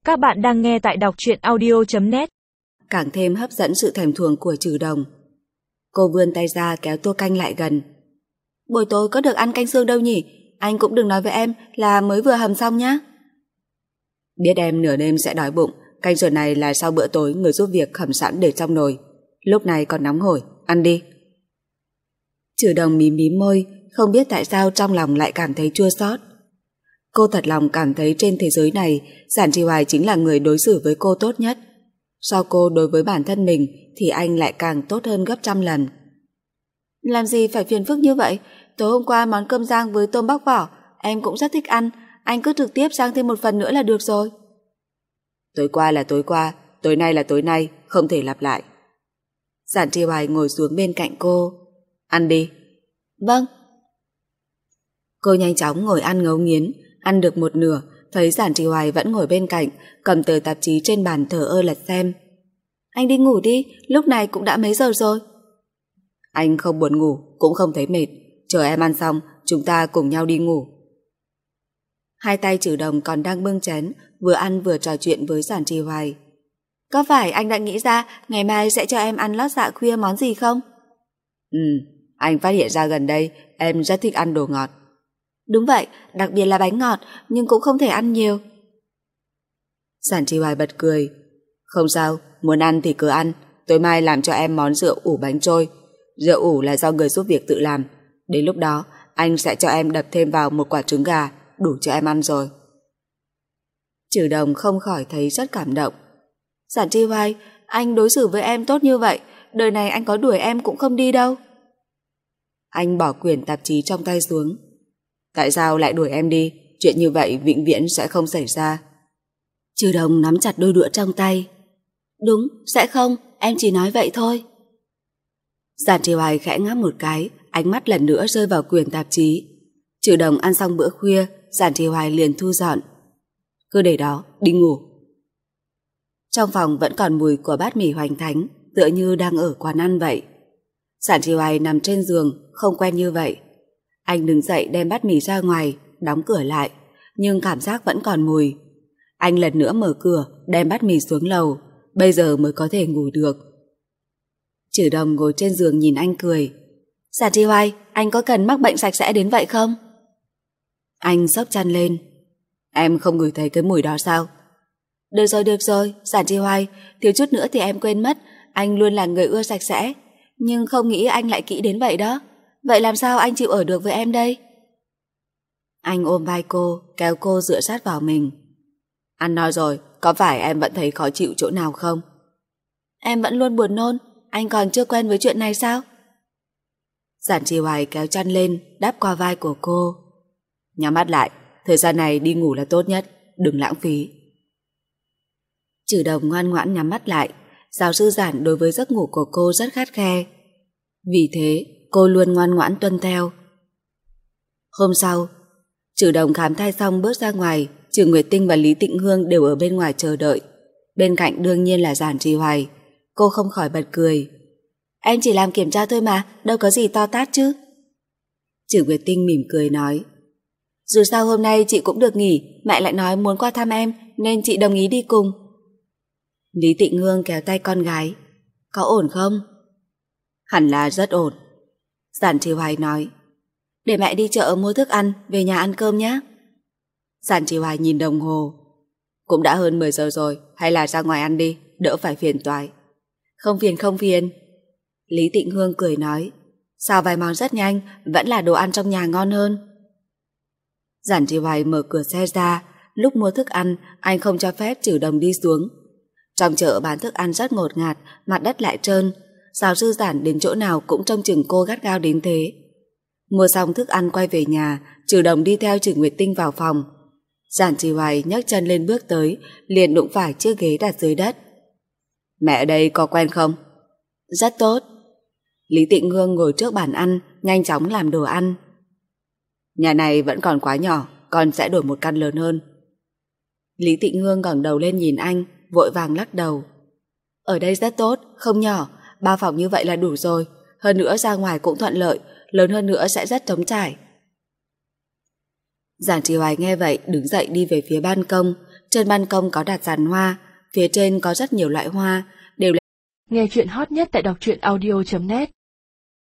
Các bạn đang nghe tại đọc truyện audio.net. Càng thêm hấp dẫn sự thèm thuồng của Trừ Đồng. Cô vươn tay ra kéo tô canh lại gần. Buổi tối có được ăn canh xương đâu nhỉ? Anh cũng đừng nói với em là mới vừa hầm xong nhá. Biết em nửa đêm sẽ đói bụng, canh sườn này là sau bữa tối người giúp việc hầm sẵn để trong nồi. Lúc này còn nóng hổi, ăn đi. Trừ Đồng mím mím môi, không biết tại sao trong lòng lại cảm thấy chua xót. Cô thật lòng cảm thấy trên thế giới này Giản Trì Hoài chính là người đối xử với cô tốt nhất. So cô đối với bản thân mình thì anh lại càng tốt hơn gấp trăm lần. Làm gì phải phiền phức như vậy? Tối hôm qua món cơm rang với tôm bóc vỏ em cũng rất thích ăn, anh cứ trực tiếp rang thêm một phần nữa là được rồi. Tối qua là tối qua, tối nay là tối nay, không thể lặp lại. Giản Trì Hoài ngồi xuống bên cạnh cô. Ăn đi. Vâng. Cô nhanh chóng ngồi ăn ngấu nghiến, ăn được một nửa, thấy Giản Trì Hoài vẫn ngồi bên cạnh, cầm tờ tạp chí trên bàn thờ ơ lật xem. Anh đi ngủ đi, lúc này cũng đã mấy giờ rồi. Anh không buồn ngủ, cũng không thấy mệt, chờ em ăn xong, chúng ta cùng nhau đi ngủ. Hai tay Trừ Đồng còn đang bưng chén, vừa ăn vừa trò chuyện với Giản Trì Hoài. Có phải anh đã nghĩ ra ngày mai sẽ cho em ăn lót dạ khuya món gì không? Anh phát hiện ra gần đây em rất thích ăn đồ ngọt. Đúng vậy, đặc biệt là bánh ngọt, nhưng cũng không thể ăn nhiều. Giản Trì Hoài bật cười. Không sao, muốn ăn thì cứ ăn, tối mai làm cho em món rượu ủ bánh trôi. Rượu ủ là do người giúp việc tự làm. Đến lúc đó, anh sẽ cho em đập thêm vào một quả trứng gà, đủ cho em ăn rồi. Trừ Đồng không khỏi thấy rất cảm động. Giản Trì Hoài, anh đối xử với em tốt như vậy, đời này anh có đuổi em cũng không đi đâu. Anh bỏ quyển tạp chí trong tay xuống. Tại sao lại đuổi em đi? Chuyện như vậy vĩnh viễn sẽ không xảy ra. Trừ Đồng nắm chặt đôi đũa trong tay. Đúng, sẽ không, em chỉ nói vậy thôi. Giản Trì Hoài khẽ ngáp một cái, ánh mắt lần nữa rơi vào quyển tạp chí. Trừ Đồng ăn xong bữa khuya, Giản Trì Hoài liền thu dọn. Cứ để đó, đi ngủ. Trong phòng vẫn còn mùi của bát mì hoành thánh, tựa như đang ở quán ăn vậy. Giản Trì Hoài nằm trên giường, không quen như vậy. Anh đứng dậy đem bát mì ra ngoài, đóng cửa lại, nhưng cảm giác vẫn còn mùi. Anh lần nữa mở cửa, đem bát mì xuống lầu, bây giờ mới có thể ngủ được. Trừ Đồng ngồi trên giường nhìn anh cười. Giản Trì Hoài, anh có cần mắc bệnh sạch sẽ đến vậy không? Anh xốc chăn lên. Em không ngửi thấy cái mùi đó sao? Được rồi, Giản Trì Hoài, thiếu chút nữa thì em quên mất, anh luôn là người ưa sạch sẽ, nhưng không nghĩ anh lại kỹ đến vậy đó. Vậy làm sao anh chịu ở được với em đây? Anh ôm vai cô, kéo cô dựa sát vào mình. Anh nói rồi, có phải em vẫn thấy khó chịu chỗ nào không? Em vẫn luôn buồn nôn, anh còn chưa quen với chuyện này sao? Giản Trì Hoài kéo chăn lên, đáp qua vai của cô. Nhắm mắt lại, thời gian này đi ngủ là tốt nhất, đừng lãng phí. Trừ Đồng ngoan ngoãn nhắm mắt lại, giáo sư Giản đối với giấc ngủ của cô rất khắt khe. Vì thế, cô luôn ngoan ngoãn tuân theo. Hôm sau, Trừ Đồng khám thai xong bước ra ngoài, Trừ Nguyệt Tinh và Lý Tịnh Hương đều ở bên ngoài chờ đợi. Bên cạnh đương nhiên là Giản Trì Hoài. Cô không khỏi bật cười. Em chỉ làm kiểm tra thôi mà, đâu có gì to tát chứ. Trừ Nguyệt Tinh mỉm cười nói. Dù sao hôm nay chị cũng được nghỉ, mẹ lại nói muốn qua thăm em, nên chị đồng ý đi cùng. Lý Tịnh Hương kéo tay con gái. Có ổn không? Hẳn là rất ổn. Giản Trì Hoài nói. Để mẹ đi chợ mua thức ăn, về nhà ăn cơm nhé. Giản Trì Hoài nhìn đồng hồ. Cũng đã hơn 10 giờ rồi, hay là ra ngoài ăn đi, đỡ phải phiền toái. Không phiền. Lý Tịnh Hương cười nói. Sao vài món rất nhanh, vẫn là đồ ăn trong nhà ngon hơn. Giản Trì Hoài mở cửa xe ra, lúc mua thức ăn, anh không cho phép Trừ Đồng đi xuống. Trong chợ bán thức ăn rất ngột ngạt, mặt đất lại trơn, giáo sư Giản đến chỗ nào cũng trông chừng cô gắt gao đến thế. Mua xong thức ăn quay về nhà, Trừ Đồng đi theo Trừ Nguyệt Tinh vào phòng. Giản Trì Hoài nhấc chân lên bước tới, liền đụng phải chiếc ghế đặt dưới đất. Mẹ ở đây có quen không? Rất tốt. Lý Tịnh Hương ngồi trước bàn ăn, nhanh chóng làm đồ ăn. Nhà này vẫn còn quá nhỏ, con sẽ đổi một căn lớn hơn. Lý Tịnh Hương ngẩng đầu lên nhìn anh, vội vàng lắc đầu. Ở đây rất tốt, không nhỏ, 3 phòng như vậy là đủ rồi, hơn nữa ra ngoài cũng thuận lợi, lớn hơn nữa sẽ rất trống trải. Giản Trì Hoài nghe vậy đứng dậy đi về phía ban công, Trên ban công có đặt giàn hoa, phía trên có rất nhiều loại hoa, đều là... Nghe chuyện hot nhất tại đọc truyện audio.net